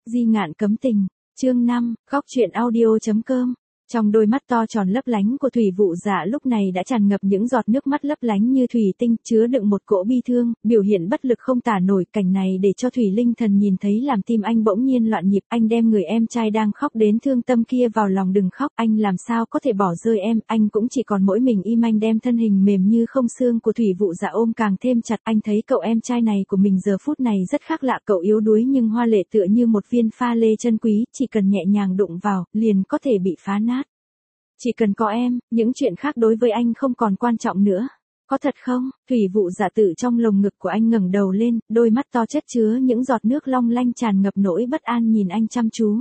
Di ngạn cấm tình, chương 5, góc truyện audio.com. Trong đôi mắt to tròn lấp lánh của Thủy Vụ Dạ lúc này đã tràn ngập những giọt nước mắt lấp lánh như thủy tinh, chứa đựng một cỗ bi thương, biểu hiện bất lực không tả nổi. Cảnh này để cho Thủy Linh Thần nhìn thấy làm tim anh bỗng nhiên loạn nhịp. Anh đem người em trai đang khóc đến thương tâm kia vào lòng. Đừng khóc, anh làm sao có thể bỏ rơi em, anh cũng chỉ còn mỗi mình Im. Anh đem thân hình mềm như không xương của Thủy Vụ Dạ ôm càng thêm chặt. Anh thấy cậu em trai này của mình giờ phút này rất khác lạ, cậu yếu đuối nhưng hoa lệ tựa như một viên pha lê chân quý, chỉ cần nhẹ nhàng đụng vào, liền có thể bị phá nát. Chỉ cần có em, những chuyện khác đối với anh không còn quan trọng nữa. Có thật không? Thủy Vụ Dạ tự trong lồng ngực của anh ngẩng đầu lên, đôi mắt to chất chứa những giọt nước long lanh tràn ngập nỗi bất an nhìn anh chăm chú.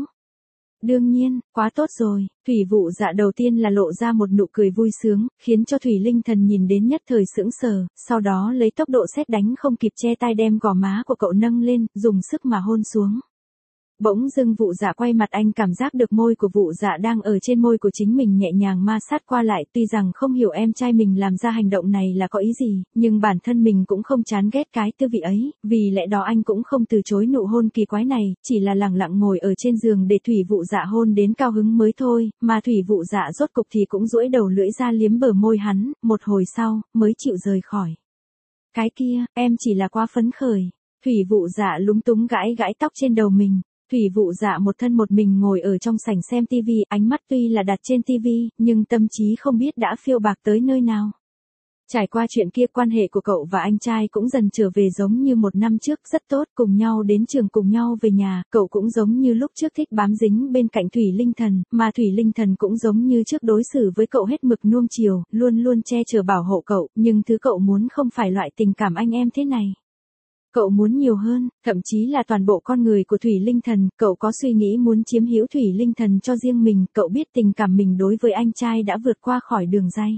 Đương nhiên, quá tốt rồi. Thủy Vụ Dạ đầu tiên là lộ ra một nụ cười vui sướng, khiến cho Thủy Linh Thần nhìn đến nhất thời sững sờ, sau đó lấy tốc độ sét đánh không kịp che tay đem gò má của cậu nâng lên, dùng sức mà hôn xuống. Bỗng dưng Vụ Dạ quay mặt, anh cảm giác được môi của Vụ Dạ đang ở trên môi của chính mình nhẹ nhàng ma sát qua lại. Tuy rằng không hiểu em trai mình làm ra hành động này là có ý gì, nhưng bản thân mình cũng không chán ghét cái tư vị ấy, vì lẽ đó anh cũng không từ chối nụ hôn kỳ quái này, chỉ là lẳng lặng ngồi ở trên giường để Thủy Vụ Dạ hôn đến cao hứng mới thôi, mà Thủy Vụ Dạ rốt cục thì cũng duỗi đầu lưỡi ra liếm bờ môi hắn, một hồi sau, mới chịu rời khỏi. Cái kia, em chỉ là quá phấn khởi. Thủy Vụ Dạ lúng túng gãi gãi tóc trên đầu mình. Thủy Vụ Dạ một thân một mình ngồi ở trong sảnh xem tivi, ánh mắt tuy là đặt trên tivi, nhưng tâm trí không biết đã phiêu bạc tới nơi nào. Trải qua chuyện kia, quan hệ của cậu và anh trai cũng dần trở về giống như một năm trước, rất tốt, cùng nhau đến trường cùng nhau về nhà, cậu cũng giống như lúc trước thích bám dính bên cạnh Thủy Linh Thần, mà Thủy Linh Thần cũng giống như trước đối xử với cậu hết mực nuông chiều, luôn luôn che chở bảo hộ cậu, nhưng thứ cậu muốn không phải loại tình cảm anh em thế này. Cậu muốn nhiều hơn, thậm chí là toàn bộ con người của Thủy Linh Thần, cậu có suy nghĩ muốn chiếm hữu Thủy Linh Thần cho riêng mình, cậu biết tình cảm mình đối với anh trai đã vượt qua khỏi đường ray.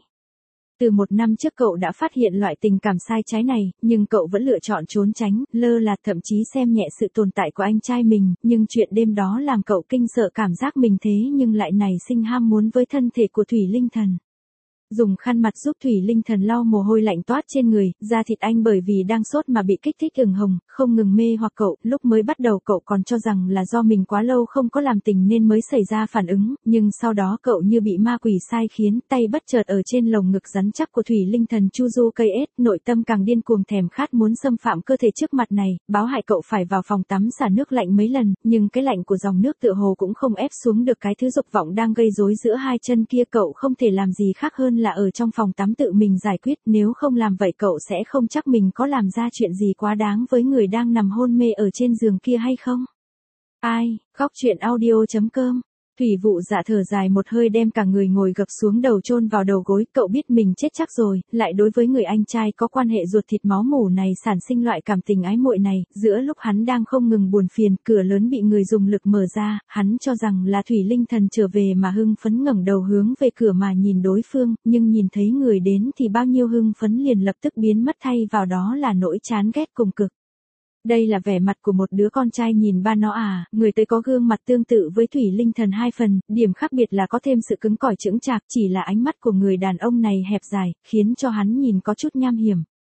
Từ một năm trước cậu đã phát hiện loại tình cảm sai trái này, nhưng cậu vẫn lựa chọn trốn tránh, lơ là, thậm chí xem nhẹ sự tồn tại của anh trai mình, nhưng chuyện đêm đó làm cậu kinh sợ cảm giác mình thế nhưng lại nảy sinh ham muốn với thân thể của Thủy Linh Thần. Dùng khăn mặt giúp Thủy Linh Thần lau mồ hôi lạnh toát trên người, da thịt anh bởi vì đang sốt mà bị kích thích ửng hồng, không ngừng mê hoặc cậu. Lúc mới bắt đầu cậu còn cho rằng là do mình quá lâu không có làm tình nên mới xảy ra phản ứng, nhưng sau đó cậu như bị ma quỷ sai khiến, tay bất chợt ở trên lồng ngực rắn chắc của Thủy Linh Thần chu du cây ết, nội tâm càng điên cuồng thèm khát muốn xâm phạm cơ thể trước mặt này, báo hại cậu phải vào phòng tắm xả nước lạnh mấy lần, nhưng cái lạnh của dòng nước tựa hồ cũng không ép xuống được cái thứ dục vọng đang gây rối giữa hai chân kia. Cậu không thể làm gì khác hơn là ở trong phòng tắm tự mình giải quyết, nếu không làm vậy cậu sẽ không chắc mình có làm ra chuyện gì quá đáng với người đang nằm hôn mê ở trên giường kia hay không. Ai, góc truyện audio.com. Thủy Vụ Dạ thở dài một hơi đem cả người ngồi gập xuống đầu chôn vào đầu gối, cậu biết mình chết chắc rồi, lại đối với người anh trai có quan hệ ruột thịt máu mủ này sản sinh loại cảm tình ái muội này, giữa lúc hắn đang không ngừng buồn phiền, cửa lớn bị người dùng lực mở ra, hắn cho rằng là Thủy Linh Thần trở về mà hưng phấn ngẩng đầu hướng về cửa mà nhìn đối phương, nhưng nhìn thấy người đến thì bao nhiêu hưng phấn liền lập tức biến mất, thay vào đó là nỗi chán ghét cùng cực. Đây là vẻ mặt của một đứa con trai nhìn ba nó à, người tới có gương mặt tương tự với Thủy Linh Thần 2 phần, điểm khác biệt là có thêm sự cứng cỏi chững chạc, chỉ là ánh mắt của người đàn ông này hẹp dài, khiến cho hắn nhìn có chút nham hiểm.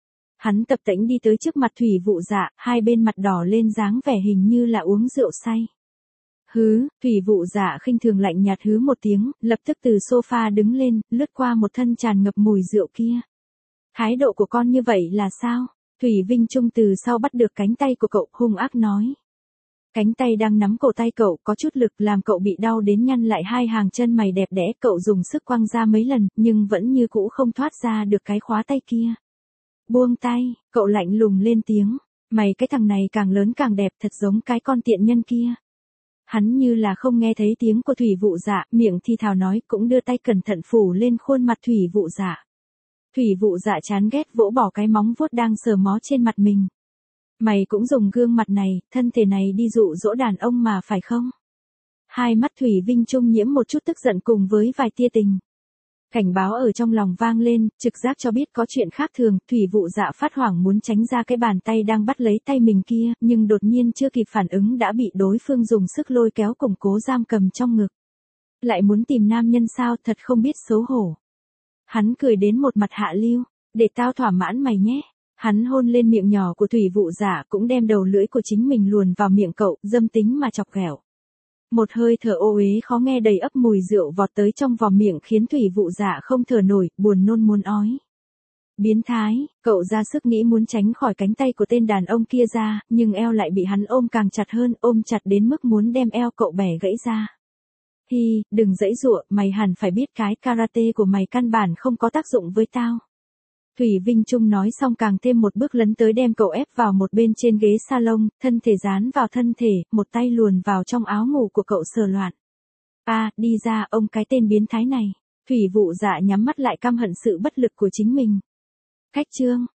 Hắn tập tễnh đi tới trước mặt Thủy Vụ Dạ, hai bên mặt đỏ lên dáng vẻ hình như là uống rượu say. Hứ, Thủy Vụ Dạ khinh thường lạnh nhạt hứ một tiếng, lập tức từ sofa đứng lên, lướt qua một thân tràn ngập mùi rượu kia. Thái độ của con như vậy là sao? Thủy Vinh Trung từ sau bắt được cánh tay của cậu, hung ác nói. Cánh tay đang nắm cổ tay cậu có chút lực làm cậu bị đau đến nhăn lại hai hàng chân mày đẹp đẽ, cậu dùng sức quăng ra mấy lần, nhưng vẫn như cũ không thoát ra được cái khóa tay kia. Buông tay, cậu lạnh lùng lên tiếng, mày cái thằng này càng lớn càng đẹp, thật giống cái con tiện nhân kia. Hắn như là không nghe thấy tiếng của Thủy Vụ Dạ, miệng thì thào nói, cũng đưa tay cẩn thận phủ lên khuôn mặt Thủy Vụ Dạ. Thủy Vụ Dạ chán ghét vỗ bỏ cái móng vuốt đang sờ mó trên mặt mình. Mày cũng dùng gương mặt này, thân thể này đi dụ dỗ đàn ông mà phải không? Hai mắt Thủy Vinh Trung nhiễm một chút tức giận cùng với vài tia tình. Cảnh báo ở trong lòng vang lên, trực giác cho biết có chuyện khác thường, Thủy Vụ Dạ phát hoảng muốn tránh ra cái bàn tay đang bắt lấy tay mình kia, nhưng đột nhiên chưa kịp phản ứng đã bị đối phương dùng sức lôi kéo củng cố giam cầm trong ngực. Lại muốn tìm nam nhân sao, thật không biết xấu hổ. Hắn cười đến một mặt hạ lưu, để tao thỏa mãn mày nhé. Hắn hôn lên miệng nhỏ của thủy vụ dạ, cũng đem đầu lưỡi của chính mình luồn vào miệng cậu, dâm tính mà chọc ghẹo. Một hơi thở ô uế khó nghe đầy ấp mùi rượu vọt tới trong vòm miệng khiến thủy vụ dạ không thở nổi, buồn nôn muốn ói. Biến thái, cậu ra sức nghĩ muốn tránh khỏi cánh tay của tên đàn ông kia ra, nhưng eo lại bị hắn ôm càng chặt hơn, ôm chặt đến mức muốn đem eo cậu bẻ gãy ra. Hi, đừng giãy giụa, mày hẳn phải biết cái karate của mày căn bản không có tác dụng với tao. Thủy Vinh Trung nói xong càng thêm một bước lấn tới đem cậu ép vào một bên trên ghế salon, thân thể dán vào thân thể, một tay luồn vào trong áo ngủ của cậu sờ loạn. Đi ra, ông cái tên biến thái này. Thủy vụ dạ nhắm mắt lại căm hận sự bất lực của chính mình. Khách trương,